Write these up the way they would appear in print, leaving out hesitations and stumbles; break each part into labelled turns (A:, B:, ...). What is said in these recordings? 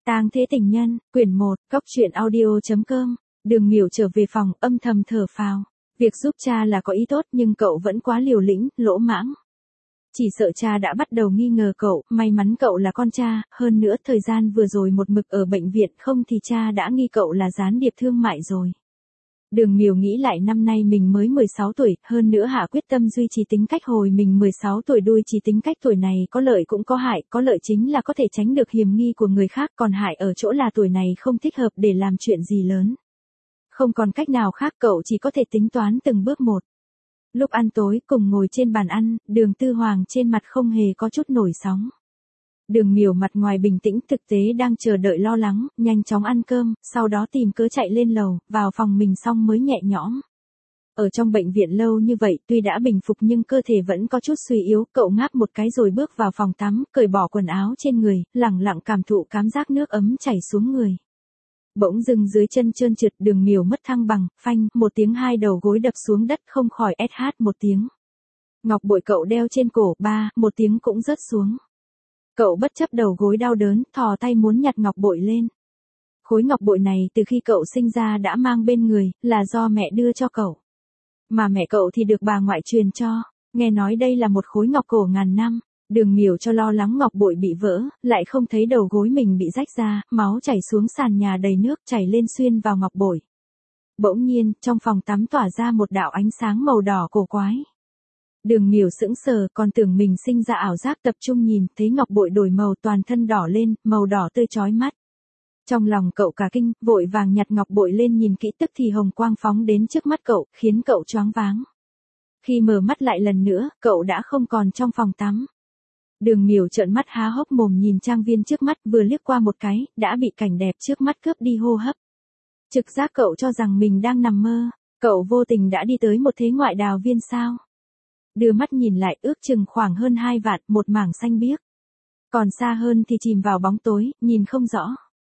A: Tang Thế Tình Nhân, quyển 1, Cóc truyện audio.com. Đường Miểu trở về phòng, âm thầm thở phào. Việc giúp cha là có ý tốt nhưng cậu vẫn quá liều lĩnh, lỗ mãng. Chỉ sợ cha đã bắt đầu nghi ngờ cậu, may mắn cậu là con cha, hơn nữa thời gian vừa rồi một mực ở bệnh viện không thì cha đã nghi cậu là gián điệp thương mại rồi. Đường Miểu nghĩ lại năm nay mình mới 16 tuổi, hơn nữa hạ quyết tâm duy trì tính cách hồi mình 16 tuổi đuôi trì tính cách tuổi này có lợi cũng có hại, có lợi chính là có thể tránh được hiềm nghi của người khác, còn hại ở chỗ là tuổi này không thích hợp để làm chuyện gì lớn. Không còn cách nào khác cậu chỉ có thể tính toán từng bước một. Lúc ăn tối cùng ngồi trên bàn ăn, Đường Tư Hoàng trên mặt không hề có chút nổi sóng. Đường Miểu mặt ngoài bình tĩnh thực tế đang chờ đợi lo lắng, nhanh chóng ăn cơm, sau đó tìm cớ chạy lên lầu, vào phòng mình xong mới nhẹ nhõm. Ở trong bệnh viện lâu như vậy tuy đã bình phục nhưng cơ thể vẫn có chút suy yếu, cậu ngáp một cái rồi bước vào phòng tắm, cởi bỏ quần áo trên người, lẳng lặng cảm thụ cảm giác nước ấm chảy xuống người. Bỗng dưng dưới chân trơn trượt, Đường Miểu mất thăng bằng, phanh, một tiếng hai đầu gối đập xuống đất không khỏi sh một tiếng. Ngọc bội cậu đeo trên cổ, ba, một tiếng cũng rớt xuống. Cậu bất chấp đầu gối đau đớn, thò tay muốn nhặt ngọc bội lên. Khối ngọc bội này từ khi cậu sinh ra đã mang bên người, là do mẹ đưa cho cậu. Mà mẹ cậu thì được bà ngoại truyền cho, nghe nói đây là một khối ngọc cổ ngàn năm. Đường Miểu cho lo lắng ngọc bội bị vỡ, lại không thấy đầu gối mình bị rách ra, máu chảy xuống sàn nhà đầy nước chảy lên xuyên vào ngọc bội. Bỗng nhiên, trong phòng tắm tỏa ra một đạo ánh sáng màu đỏ cổ quái. Đường Miểu sững sờ, còn tưởng mình sinh ra ảo giác, tập trung nhìn, thấy ngọc bội đổi màu, toàn thân đỏ lên, màu đỏ tươi chói mắt. Trong lòng cậu cả kinh, vội vàng nhặt ngọc bội lên nhìn kỹ, tức thì hồng quang phóng đến trước mắt cậu, khiến cậu choáng váng. Khi mở mắt lại lần nữa, cậu đã không còn trong phòng tắm. Đường Miểu trợn mắt há hốc mồm nhìn trang viên trước mắt, vừa liếc qua một cái, đã bị cảnh đẹp trước mắt cướp đi hô hấp. Trực giác cậu cho rằng mình đang nằm mơ, cậu vô tình đã đi tới một thế ngoại đào viên sao. Đưa mắt nhìn lại, ước chừng khoảng hơn 2 vạn, một mảng xanh biếc. Còn xa hơn thì chìm vào bóng tối, nhìn không rõ.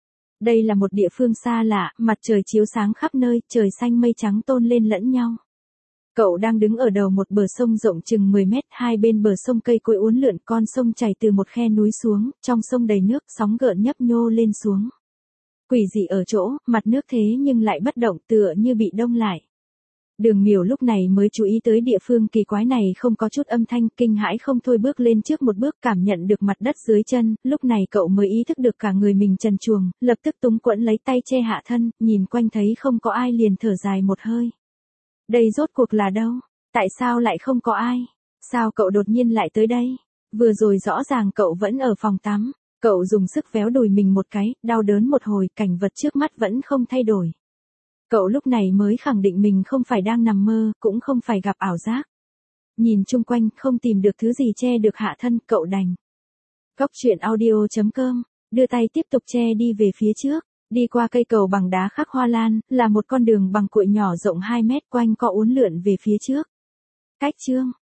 A: Đây là một địa phương xa lạ, mặt trời chiếu sáng khắp nơi, trời xanh mây trắng tôn lên lẫn nhau. Cậu đang đứng ở đầu một bờ sông rộng chừng 10 mét, hai bên bờ sông cây cối uốn lượn, con sông chảy từ một khe núi xuống, trong sông đầy nước, sóng gợn nhấp nhô lên xuống. Quỷ dị ở chỗ, mặt nước thế nhưng lại bất động, tựa như bị đông lại. Đường Miểu lúc này mới chú ý tới địa phương kỳ quái này không có chút âm thanh, kinh hãi không thôi bước lên trước một bước, cảm nhận được mặt đất dưới chân, lúc này cậu mới ý thức được cả người mình trần truồng, lập tức túng quẫn lấy tay che hạ thân, nhìn quanh thấy không có ai liền thở dài một hơi. Đây rốt cuộc là đâu? Tại sao lại không có ai? Sao cậu đột nhiên lại tới đây? Vừa rồi rõ ràng cậu vẫn ở phòng tắm, cậu dùng sức véo đùi mình một cái, đau đớn một hồi, cảnh vật trước mắt vẫn không thay đổi. Cậu lúc này mới khẳng định mình không phải đang nằm mơ, cũng không phải gặp ảo giác. Nhìn chung quanh, không tìm được thứ gì che được hạ thân, cậu đành. Cóc truyện audio.com, đưa tay tiếp tục che đi về phía trước. Đi qua cây cầu bằng đá khắc hoa lan, là một con đường bằng cuội nhỏ rộng 2 mét, quanh co uốn lượn về phía trước. Cách chương.